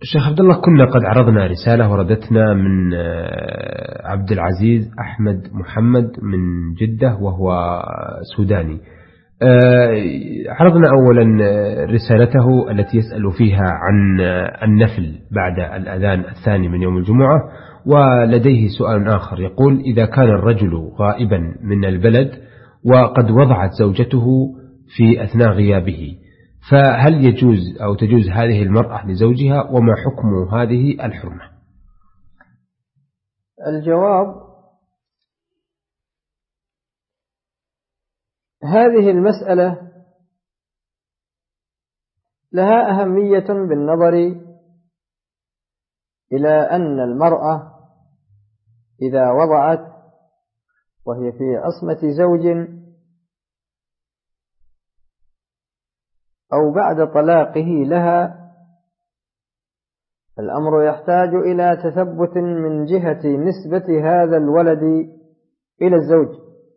شيخ عبد الله، كنا قد عرضنا رسالة وردتنا من عبد العزيز أحمد محمد من جدة وهو سوداني. عرضنا أولا رسالته التي يسأل فيها عن النفل بعد الأذان الثاني من يوم الجمعة، ولديه سؤال آخر يقول: إذا كان الرجل غائبا من البلد وقد وضعت زوجته في أثناء غيابه، فهل يجوز أو تجوز هذه المرأة لزوجها، وما حكم هذه الحرمة؟ الجواب: هذه المسألة لها أهمية بالنظر إلى أن المرأة إذا وضعت وهي في عصمة زوج أو بعد طلاقه لها، الأمر يحتاج إلى تثبت من جهة نسبة هذا الولد إلى الزوج،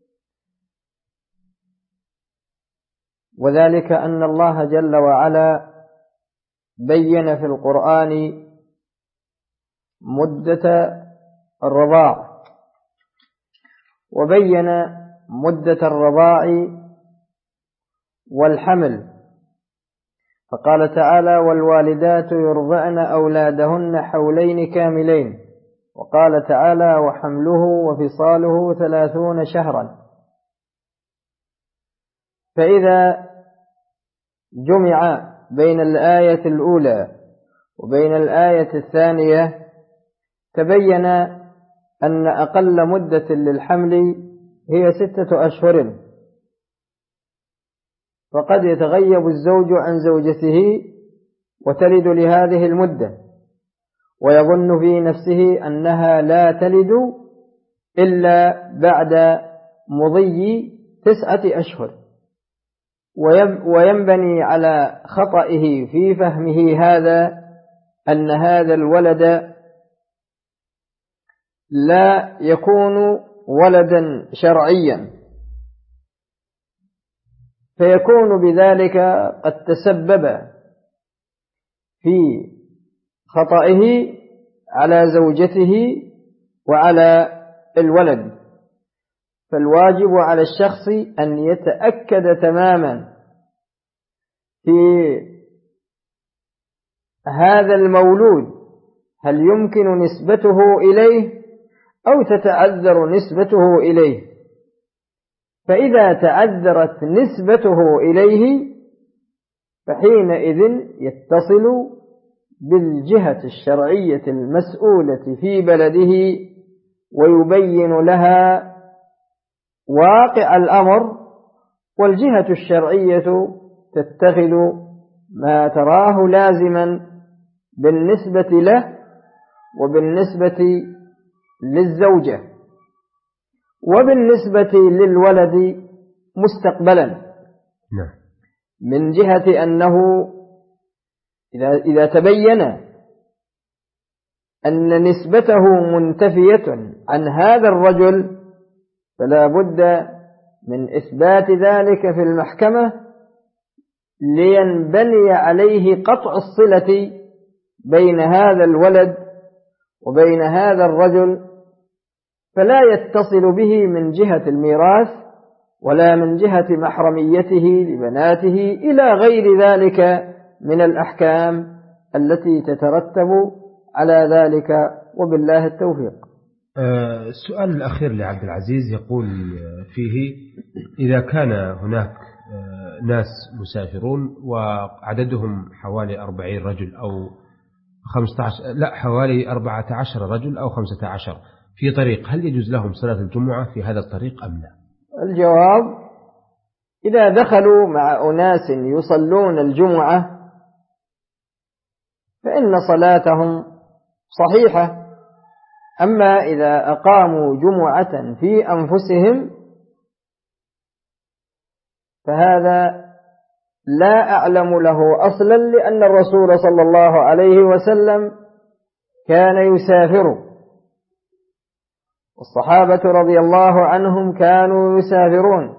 وذلك أن الله جل وعلا بين في القرآن مدة الرضاع، وبين مدة الرضاع والحمل، فقال تعالى: والوالدات يرضعن أولادهن حولين كاملين، وقال تعالى: وحمله وفصاله 30 شهرا. فإذا جمع بين الآية الأولى وبين الآية الثانية تبين أن أقل مدة للحمل هي 6 أشهر، فقد يتغيب الزوج عن زوجته وتلد لهذه المدة، ويظن في نفسه أنها لا تلد إلا بعد مضي 9 أشهر، وينبني على خطئه في فهمه هذا أن هذا الولد لا يكون ولدا شرعيا، فيكون بذلك قد تسبب في خطئه على زوجته وعلى الولد. فالواجب على الشخص أن يتأكد تماما في هذا المولود هل يمكن نسبته إليه أو تتعذر نسبته إليه. فإذا تعذرت نسبته إليه فحينئذ يتصل بالجهة الشرعية المسؤولة في بلده ويبين لها واقع الأمر، والجهة الشرعية تتخذ ما تراه لازما بالنسبة له وبالنسبة للزوجة وبالنسبة للولد مستقبلا، من جهة أنه إذا تبين أن نسبته منتفية عن هذا الرجل فلا بد من إثبات ذلك في المحكمة لينبني عليه قطع الصلة بين هذا الولد وبين هذا الرجل، فلا يتصل به من جهة الميراث ولا من جهة محرميته لبناته إلى غير ذلك من الأحكام التي تترتب على ذلك، وبالله التوفيق. السؤال الأخير لعبد العزيز يقول فيه: إذا كان هناك ناس مسافرون وعددهم حوالي 40 رجل أو 15، حوالي 14 رجل أو 15 في طريق، هل يجوز لهم صلاة الجمعة في هذا الطريق أم لا؟ الجواب: إذا دخلوا مع أناس يصلون الجمعة فإن صلاتهم صحيحة، أما إذا أقاموا جمعة في أنفسهم فهذا لا أعلم له أصلا، لأن الرسول صلى الله عليه وسلم كان يسافر، والصحابة رضي الله عنهم كانوا يسافرون،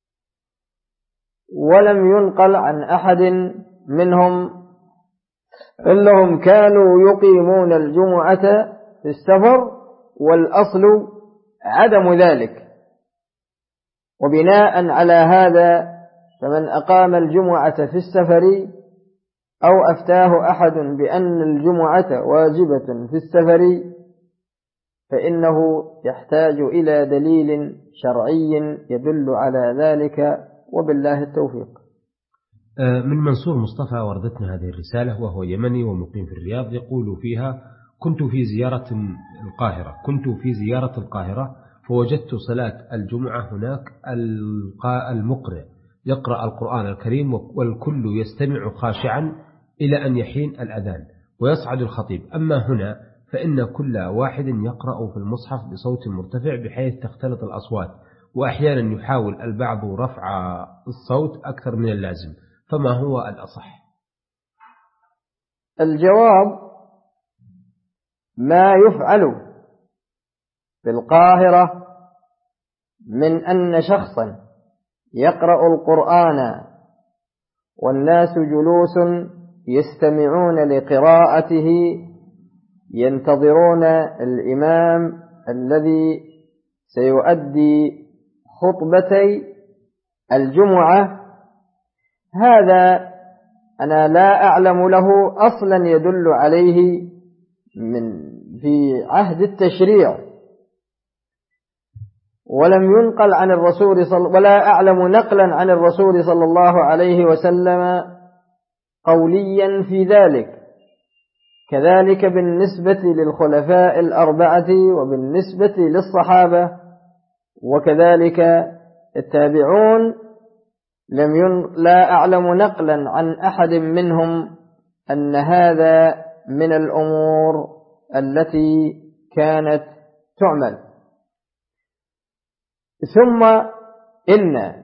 ولم ينقل عن أحد منهم إنهم كانوا يقيمون الجمعة في السفر والأصل عدم ذلك، وبناء على هذا فمن أقام الجمعة في السفر أو أفتاه أحد بأن الجمعة واجبة في السفر فإنه يحتاج إلى دليل شرعي يدل على ذلك، وبالله التوفيق. من منصور مصطفى وردتنا هذه الرسالة، وهو يمني ومقيم في الرياض، يقول فيها: كنت في زيارة القاهرة فوجدت صلاة الجمعة هناك، المقرئ يقرأ القرآن الكريم والكل يستمع خاشعا إلى أن يحين الأذان ويصعد الخطيب. أما هنا فإن كل واحد يقرأ في المصحف بصوت مرتفع بحيث تختلط الأصوات، وأحيانا يحاول البعض رفع الصوت أكثر من اللازم، فما هو الأصح؟ الجواب: ما يفعل في القاهرة من أن شخصا يقرأ القرآن والناس جلوس يستمعون لقراءته ينتظرون الإمام الذي سيؤدي خطبتي الجمعة، هذا أنا لا أعلم له أصلا يدل عليه في عهد التشريع، ولم ينقل عن الرسول ولا أعلم نقلا عن الرسول صلى الله عليه وسلم قوليا في ذلك. كذلك بالنسبة للخلفاء الأربعة وبالنسبة للصحابة وكذلك التابعون، لا أعلم نقلا عن أحد منهم أن هذا من الأمور التي كانت تعمل. ثم إن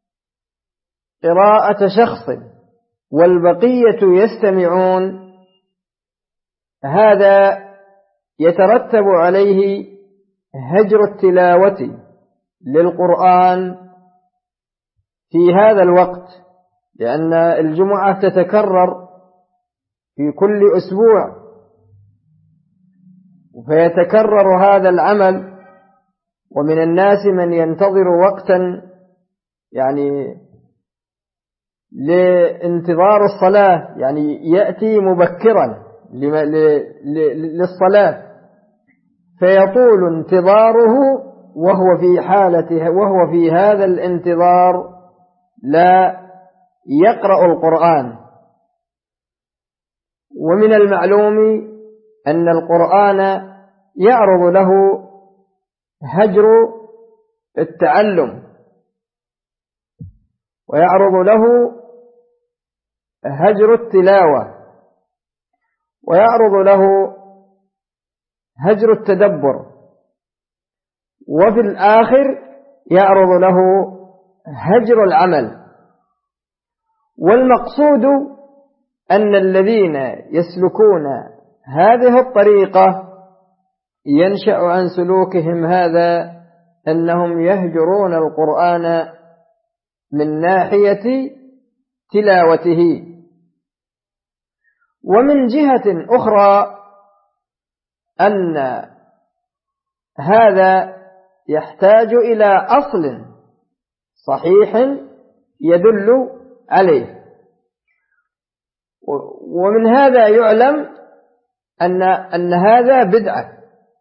قراءة شخص والبقية يستمعون هذا يترتب عليه هجر التلاوة للقرآن في هذا الوقت، لأن الجمعة تتكرر في كل أسبوع، فيتكرر هذا العمل، ومن الناس من ينتظر وقتا يعني لانتظار الصلاة، يعني يأتي مبكرا للصلاة فيطول انتظاره وهو في هذا الانتظار لا يقرأ القرآن. ومن المعلوم أن القرآن يعرض له هجر التعلم، ويعرض له هجر التلاوة، ويعرض له هجر التدبر، وفي الآخر يعرض له هجر العمل. والمقصود أن الذين يسلكون هذه الطريقة ينشأ عن سلوكهم هذا أنهم يهجرون القرآن من ناحية تلاوته. ومن جهة أخرى أن هذا يحتاج إلى أصل صحيح يدل عليه، ومن هذا يعلم أن هذا بدعة،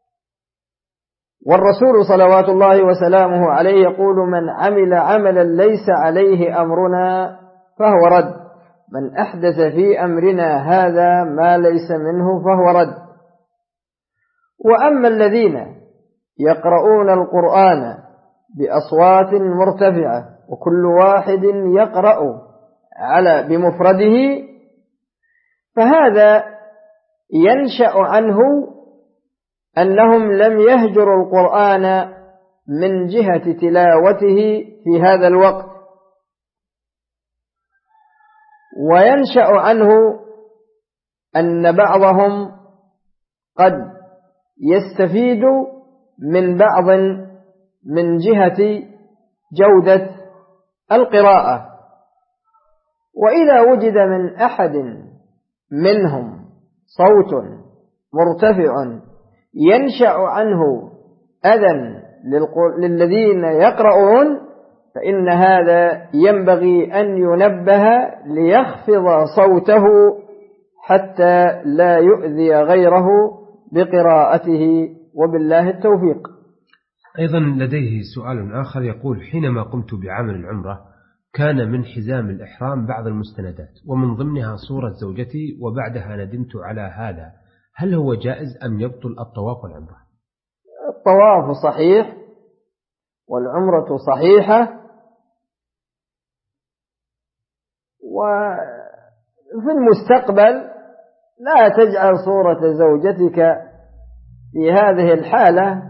والرسول صلوات الله وسلامه عليه يقول: من عمل عملا ليس عليه أمرنا فهو رد، من أحدث في أمرنا هذا ما ليس منه فهو رد. وأما الذين يقرؤون القرآن بأصوات مرتفعة وكل واحد يقرأ بمفرده، فهذا ينشأ عنه أنهم لم يهجروا القرآن من جهة تلاوته في هذا الوقت، وينشأ عنه أن بعضهم قد يستفيد من بعض من جهة جودة القراءة. وإذا وجد من أحد منهم صوت مرتفع ينشأ عنه أذى للذين يقرؤون، فإن هذا ينبغي أن ينبه ليخفض صوته حتى لا يؤذي غيره بقراءته، وبالله التوفيق. أيضا لديه سؤال آخر يقول: حينما قمت بعمل العمرة كان من حزام الإحرام بعض المستندات ومن ضمنها صورة زوجتي، وبعدها ندمت على هذا، هل هو جائز أم يبطل الطواف والعمرة؟ الطواف صحيح والعمرة صحيحة، وفي المستقبل لا تجعل صورة زوجتك في هذه الحالة.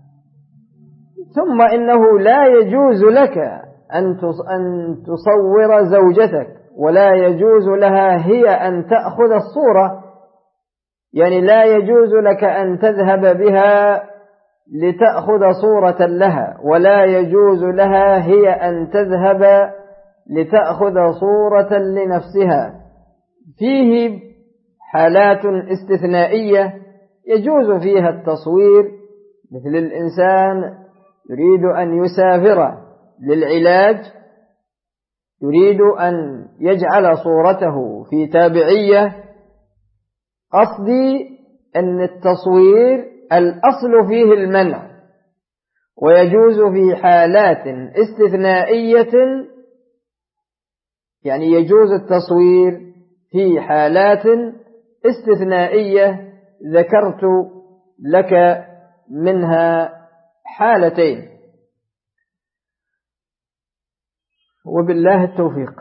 ثم إنه لا يجوز لك أن تصور زوجتك، ولا يجوز لها هي أن تأخذ الصورة، يعني لا يجوز لك أن تذهب بها لتأخذ صورة لها، ولا يجوز لها هي أن تذهب لتأخذ صورة لنفسها. فيه حالات استثنائية يجوز فيها التصوير، مثل الإنسان يريد أن يسافر للعلاج، يريد أن يجعل صورته في تابعية. قصدي أن التصوير الأصل فيه المنع، ويجوز في حالات استثنائية، يعني يجوز التصوير في حالات استثنائية ذكرت لك منها حالتين، وبالله التوفيق.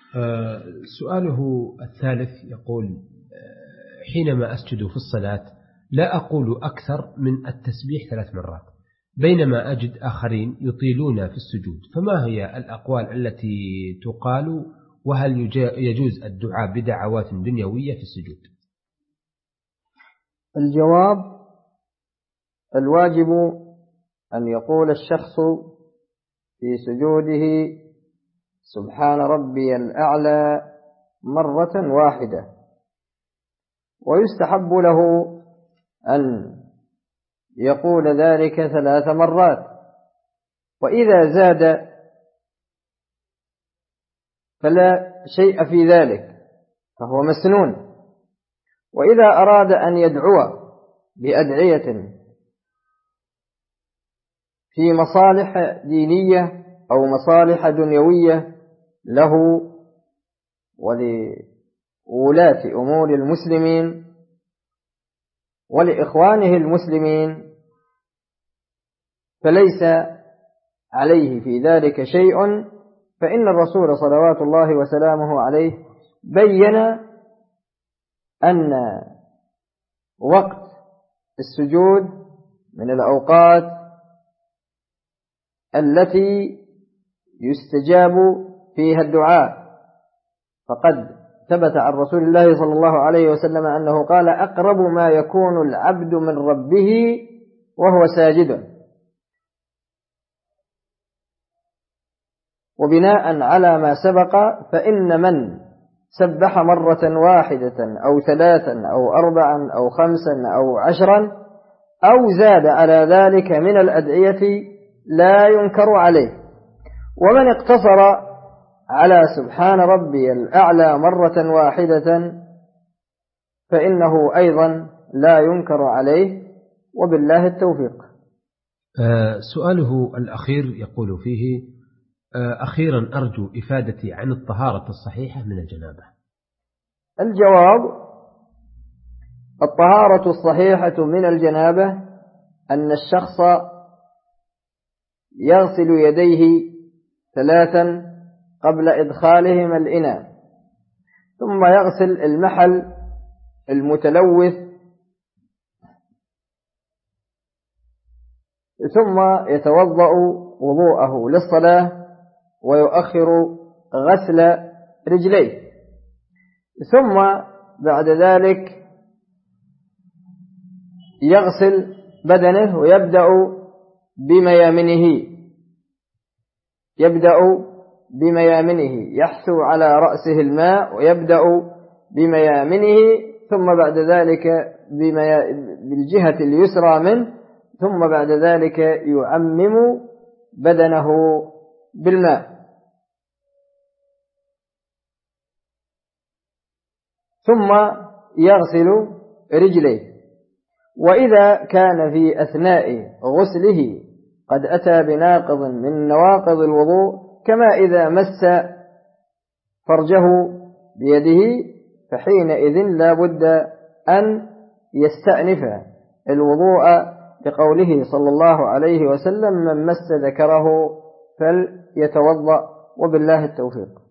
سؤاله الثالث يقول: حينما أسجد في الصلاة لا أقول أكثر من التسبيح 3 مرات، بينما أجد آخرين يطيلون في السجود، فما هي الأقوال التي تقال؟ وهل يجوز الدعاء بدعوات دنيوية في السجود؟ الجواب: الواجب أن يقول الشخص في سجوده سبحان ربي الأعلى مرة واحدة، ويستحب له أن يقول ذلك 3 مرات، وإذا زاد فلا شيء في ذلك فهو مسنون. وإذا أراد أن يدعو بأدعية في مصالح دينية أو مصالح دنيوية له ولولاة أمور المسلمين ولإخوانه المسلمين، فليس عليه في ذلك شيء، فإن الرسول صلوات الله وسلامه عليه بين أن وقت السجود من الأوقات التي يستجاب فيها الدعاء، فقد ثبت عن رسول الله صلى الله عليه وسلم أنه قال: أقرب ما يكون العبد من ربه وهو ساجد. وبناء على ما سبق فإن من سبح مرة واحدة أو 3 أو 4 أو 5 أو 10 أو زاد على ذلك من الأدعية لا ينكر عليه. ومن اقتصر على سبحان ربي الأعلى مرة واحدة فإنه أيضا لا ينكر عليه، وبالله التوفيق. سؤاله الأخير يقول فيه: أخيرا أرجو إفادتي عن الطهارة الصحيحة من الجنابة. الجواب: الطهارة الصحيحة من الجنابة أن الشخص يغسل يديه 3 قبل إدخالهما الإناء، ثم يغسل المحل المتلوث، ثم يتوضأ وضوءه للصلاة ويؤخر غسل رجليه، ثم بعد ذلك يغسل بدنه ويبدأ بميامنه، يحثو على رأسه الماء ويبدأ بميامنه، ثم بعد ذلك بالجهة اليسرى منه، ثم بعد ذلك يعمم بدنه بالماء، ثم يغسل رجليه. وإذا كان في أثناء غسله قد أتى بناقض من نواقض الوضوء، كما إذا مس فرجه بيده، فحينئذ لا بد أن يستأنف الوضوء، لقوله صلى الله عليه وسلم: من مس ذكره فليتوضأ. وبالله التوفيق.